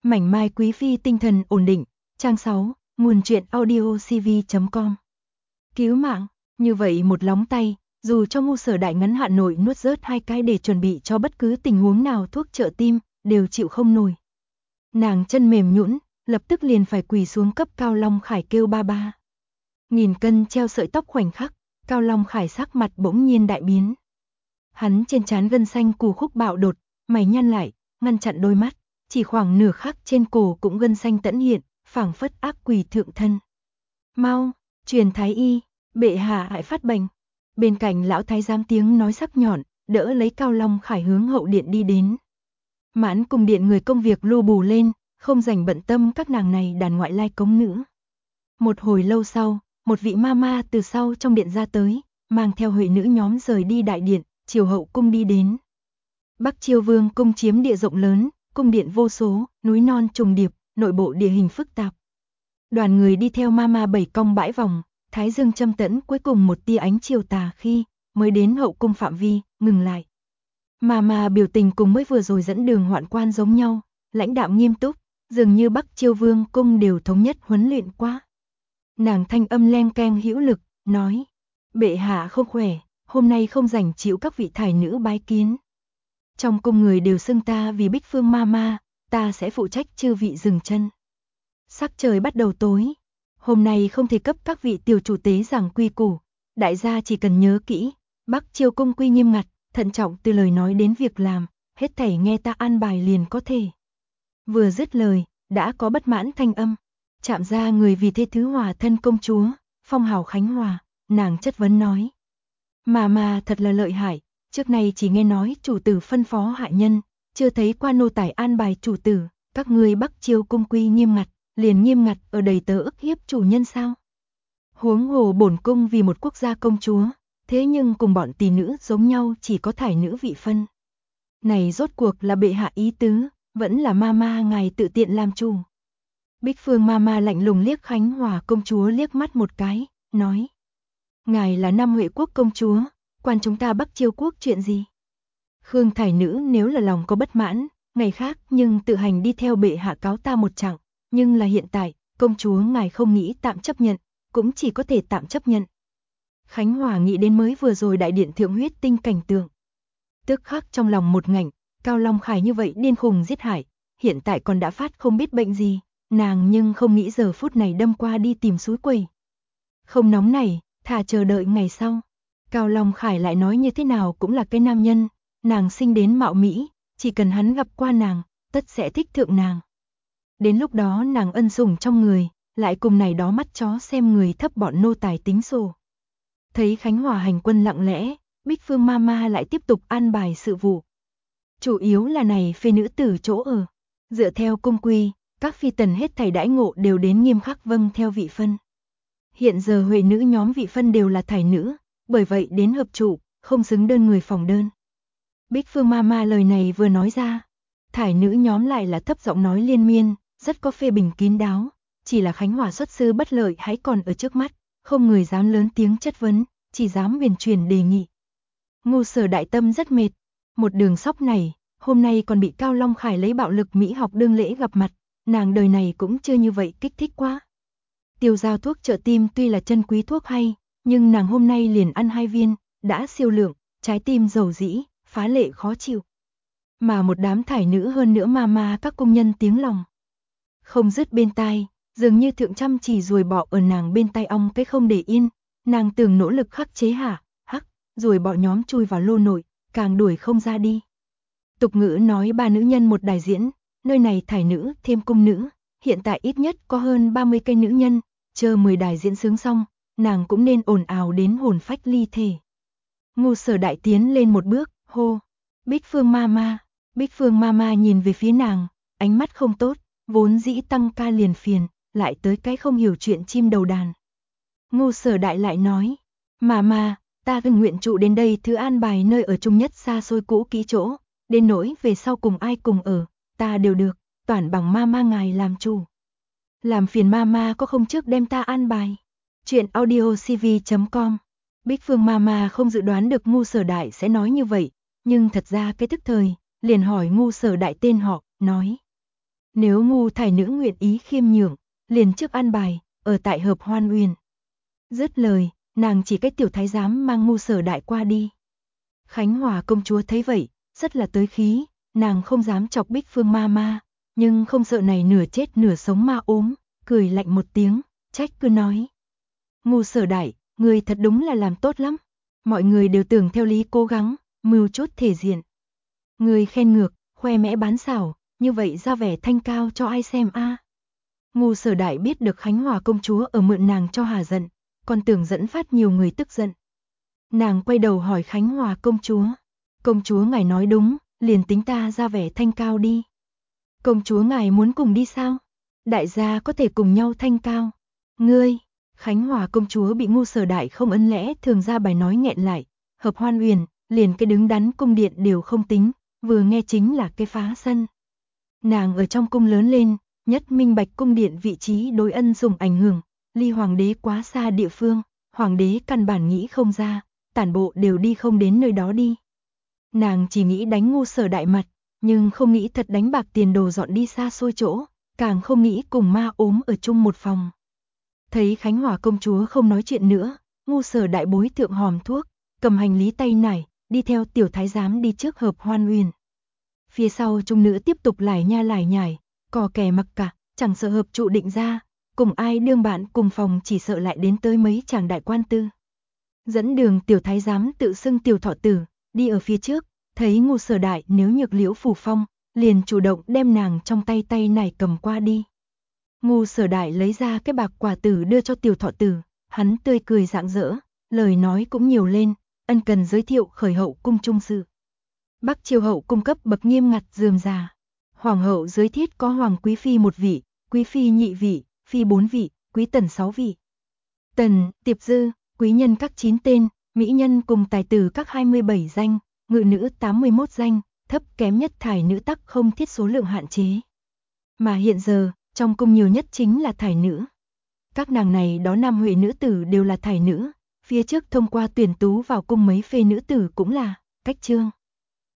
Mảnh mai quý phi tinh thần ổn định, trang 6, nguồn truyện audio cv.com. Cứu mạng, như vậy một lóng tay, dù cho Ngu Sở Đại ngắn hạn nội nuốt rớt 2 cái để chuẩn bị cho bất cứ tình huống nào thuốc trợ tim, đều chịu không nổi. Nàng chân mềm nhũn, lập tức liền phải quỳ xuống cấp Cao Long Khải kêu ba ba. Nghìn cân treo sợi tóc khoảnh khắc, Cao Long Khải sắc mặt bỗng nhiên đại biến. Hắn trên trán gân xanh cù khúc bạo đột, mày nhăn lại, ngăn chặn đôi mắt, chỉ khoảng nửa khắc trên cổ cũng gân xanh tẫn hiện, phảng phất ác quỷ thượng thân. Mau, truyền thái y, bệ hạ hại phát bệnh. Bên cạnh lão thái giám tiếng nói sắc nhọn, đỡ lấy Cao Long Khải hướng hậu điện đi đến. Mãn cung điện người công việc lu bù lên, không rảnh bận tâm các nàng này đàn ngoại lai cống nữ. Một hồi lâu sau, một vị ma ma từ sau trong điện ra tới, mang theo huệ nữ nhóm rời đi đại điện, chiều hậu cung đi đến. Bắc Chiêu Vương cung chiếm địa rộng lớn, cung điện vô số, núi non trùng điệp, nội bộ địa hình phức tạp. Đoàn người đi theo ma ma bảy cong bãi vòng, thái dương châm tẫn cuối cùng một tia ánh chiều tà khi mới đến hậu cung phạm vi, ngừng lại. Ma ma biểu tình cùng mới vừa rồi dẫn đường hoạn quan giống nhau, lãnh đạm nghiêm túc, dường như Bắc Chiêu Vương cung đều thống nhất huấn luyện quá. Nàng thanh âm len keng hữu lực, nói: "Bệ hạ không khỏe, hôm nay không rảnh chịu các vị thải nữ bái kiến. Trong cung người đều xưng ta vì Bích Phương ma ma, ta sẽ phụ trách chư vị dừng chân." Sắc trời bắt đầu tối, hôm nay không thể cấp các vị tiểu chủ tế giảng quy củ, đại gia chỉ cần nhớ kỹ, Bắc Chiêu cung quy nghiêm ngặt, thận trọng từ lời nói đến việc làm, hết thảy nghe ta an bài liền có thể. Vừa dứt lời, đã có bất mãn thanh âm, chạm ra người vì thế thứ hòa thân công chúa, phong hào Khánh Hòa, nàng chất vấn nói: mà thật là lợi hại, trước nay chỉ nghe nói chủ tử phân phó hạ nhân, chưa thấy qua nô tài an bài chủ tử, các ngươi Bắc Chiêu cung quy nghiêm ngặt, liền nghiêm ngặt ở đầy tớ ức hiếp chủ nhân sao? Huống hồ bổn cung vì một quốc gia công chúa, thế nhưng cùng bọn tỷ nữ giống nhau chỉ có thải nữ vị phân. Này rốt cuộc là bệ hạ ý tứ, vẫn là ma ma ngài tự tiện làm chủ. Bích Phương ma ma lạnh lùng liếc Khánh Hòa công chúa liếc mắt một cái, nói: ngài là Nam Huệ quốc công chúa, quan chúng ta Bắc Chiêu quốc chuyện gì? Khương thải nữ nếu là lòng có bất mãn, ngày khác nhưng tự hành đi theo bệ hạ cáo ta một chặng, nhưng là hiện tại, công chúa ngài không nghĩ tạm chấp nhận, cũng chỉ có thể tạm chấp nhận. Khánh Hòa nghĩ đến mới vừa rồi đại điện thượng huyết tinh cảnh tượng. Tức khắc trong lòng một ngạnh, Cao Long Khải như vậy điên khùng giết hại, hiện tại còn đã phát không biết bệnh gì, nàng nhưng không nghĩ giờ phút này đâm qua đi tìm suối quẩy. Không nóng này, thà chờ đợi ngày sau. Cao Long Khải lại nói như thế nào cũng là cái nam nhân, nàng sinh đến mạo mỹ, chỉ cần hắn gặp qua nàng, tất sẽ thích thượng nàng. Đến lúc đó nàng ân sủng trong người, lại cùng này đó mắt chó xem người thấp bọn nô tài tính sổ. Thấy Khánh Hòa hành quân lặng lẽ, Bích Phương ma ma lại tiếp tục an bài sự vụ. Chủ yếu là này phê nữ tử chỗ ở. Dựa theo cung quy, các phi tần hết thảy đãi ngộ đều đến nghiêm khắc vâng theo vị phân. Hiện giờ huệ nữ nhóm vị phân đều là thải nữ, bởi vậy đến hợp chủ, không xứng đơn người phòng đơn. Bích Phương ma ma lời này vừa nói ra, thải nữ nhóm lại là thấp giọng nói liên miên, rất có phê bình kín đáo, chỉ là Khánh Hòa xuất sư bất lợi hãy còn ở trước mắt, không người dám lớn tiếng chất vấn, chỉ dám huyền truyền đề nghị. Ngu Sở đại tâm rất mệt, một đường sóc này, hôm nay còn bị Cao Long Khải lấy bạo lực mỹ học đương lễ gặp mặt, nàng đời này cũng chưa như vậy kích thích quá. Tiêu giao thuốc trợ tim tuy là chân quý thuốc hay, nhưng nàng hôm nay liền ăn 2 viên, đã siêu lượng, trái tim dầu dĩ, phá lệ khó chịu. Mà một đám thải nữ hơn nữa ma các công nhân tiếng lòng không dứt bên tai, dường như thượng trăm chỉ ruồi bọ ở nàng bên tai ong cái không để yên, nàng từng nỗ lực khắc chế ruồi bọ nhóm chui vào lô nội, càng đuổi không ra đi. Tục ngữ nói 3 nữ nhân một đài diễn, nơi này thải nữ thêm cung nữ, hiện tại ít nhất có hơn 30 cây nữ nhân, chờ 10 đài diễn sướng xong, nàng cũng nên ồn ào đến hồn phách ly thể. Ngu Sở đại tiến lên một bước, hô: Bích Phương ma ma. Bích Phương ma ma nhìn về phía nàng, ánh mắt không tốt, vốn dĩ tăng ca liền phiền, lại tới cái không hiểu chuyện chim đầu đàn. Ngu Sở đại lại nói: mà, ta từng nguyện trụ đến đây thứ an bài nơi ở chung nhất xa xôi cũ kỹ chỗ, đến nỗi về sau cùng ai cùng ở, ta đều được, toàn bằng ma ma ngài làm chủ. Làm phiền ma ma có không trước đem ta an bài. Chuyện audio cv.com. Bích Phương ma ma không dự đoán được Ngu Sở đại sẽ nói như vậy, nhưng thật ra cái tức thời, liền hỏi Ngu Sở đại tên họ, nói: Nếu ngu thải nữ nguyện ý khiêm nhường, liền trước an bài, ở tại Hợp Hoan Uyển. Dứt lời, nàng chỉ cách tiểu thái giám mang ngu Sở Đại qua đi. Khánh Hòa công chúa thấy vậy, rất là tới khí, nàng không dám chọc Bích Phương ma ma, nhưng không sợ này nửa chết nửa sống ma ốm, cười lạnh một tiếng, trách cứ nói. Ngu Sở Đại, người thật đúng là làm tốt lắm. Mọi người đều tưởng theo lý cố gắng, mưu chút thể diện. Người khen ngược, khoe mẽ bán xảo, như vậy ra vẻ thanh cao cho ai xem a? Ngu Sở Đại biết được Khánh Hòa công chúa ở mượn nàng cho hà giận, còn tưởng dẫn phát nhiều người tức giận. Nàng quay đầu hỏi Khánh Hòa công chúa ngài nói đúng, liền tính ta ra vẻ thanh cao đi. Công chúa ngài muốn cùng đi sao? Đại gia có thể cùng nhau thanh cao. Ngươi, Khánh Hòa công chúa bị ngu Sở Đại không ấn lẽ thường ra bài nói nghẹn lại, Hợp Hoan Uyển, liền cái đứng đắn cung điện đều không tính, vừa nghe chính là cái phá sân. Nàng ở trong cung lớn lên, nhất minh bạch cung điện vị trí đối ân dùng ảnh hưởng, ly hoàng đế quá xa địa phương, hoàng đế căn bản nghĩ không ra, tản bộ đều đi không đến nơi đó đi. Nàng chỉ nghĩ đánh ngu Sở Đại mặt, nhưng không nghĩ thật đánh bạc tiền đồ dọn đi xa xôi chỗ, càng không nghĩ cùng ma ốm ở chung một phòng. Thấy Khánh Hòa công chúa không nói chuyện nữa, ngu Sở Đại bối thượng hòm thuốc, cầm hành lý tay nải, đi theo tiểu thái giám đi trước Hợp Hoan Uyển. Phía sau trung nữ tiếp tục lải nha lải nhải, cò kè mặc cả, chẳng sợ hợp trụ định ra, cùng ai đương bạn cùng phòng chỉ sợ lại đến tới mấy chàng đại quan tư. Dẫn đường tiểu thái giám tự xưng tiểu thọ tử, đi ở phía trước, thấy ngu Sở Đại nếu nhược liễu phủ phong, liền chủ động đem nàng trong tay tay này cầm qua đi. Ngu Sở Đại lấy ra cái bạc quả tử đưa cho tiểu thọ tử, hắn tươi cười rạng rỡ, lời nói cũng nhiều lên, ân cần giới thiệu khởi hậu cung trung sự. Bắc triều hậu cung cấp bậc nghiêm ngặt rườm rà. Hoàng hậu dưới thiết có hoàng quý phi 1 vị, quý phi nhị vị, phi 4 vị, quý tần 6 vị. Tần, tiệp dư, quý nhân các 9 tên, mỹ nhân cùng tài tử các 27 danh, ngự nữ 81 danh, thấp kém nhất thải nữ tắc không thiết số lượng hạn chế. Mà hiện giờ, trong cung nhiều nhất chính là thải nữ. Các nàng này đó nam huệ nữ tử đều là thải nữ, phía trước thông qua tuyển tú vào cung mấy phê nữ tử cũng là cách chương.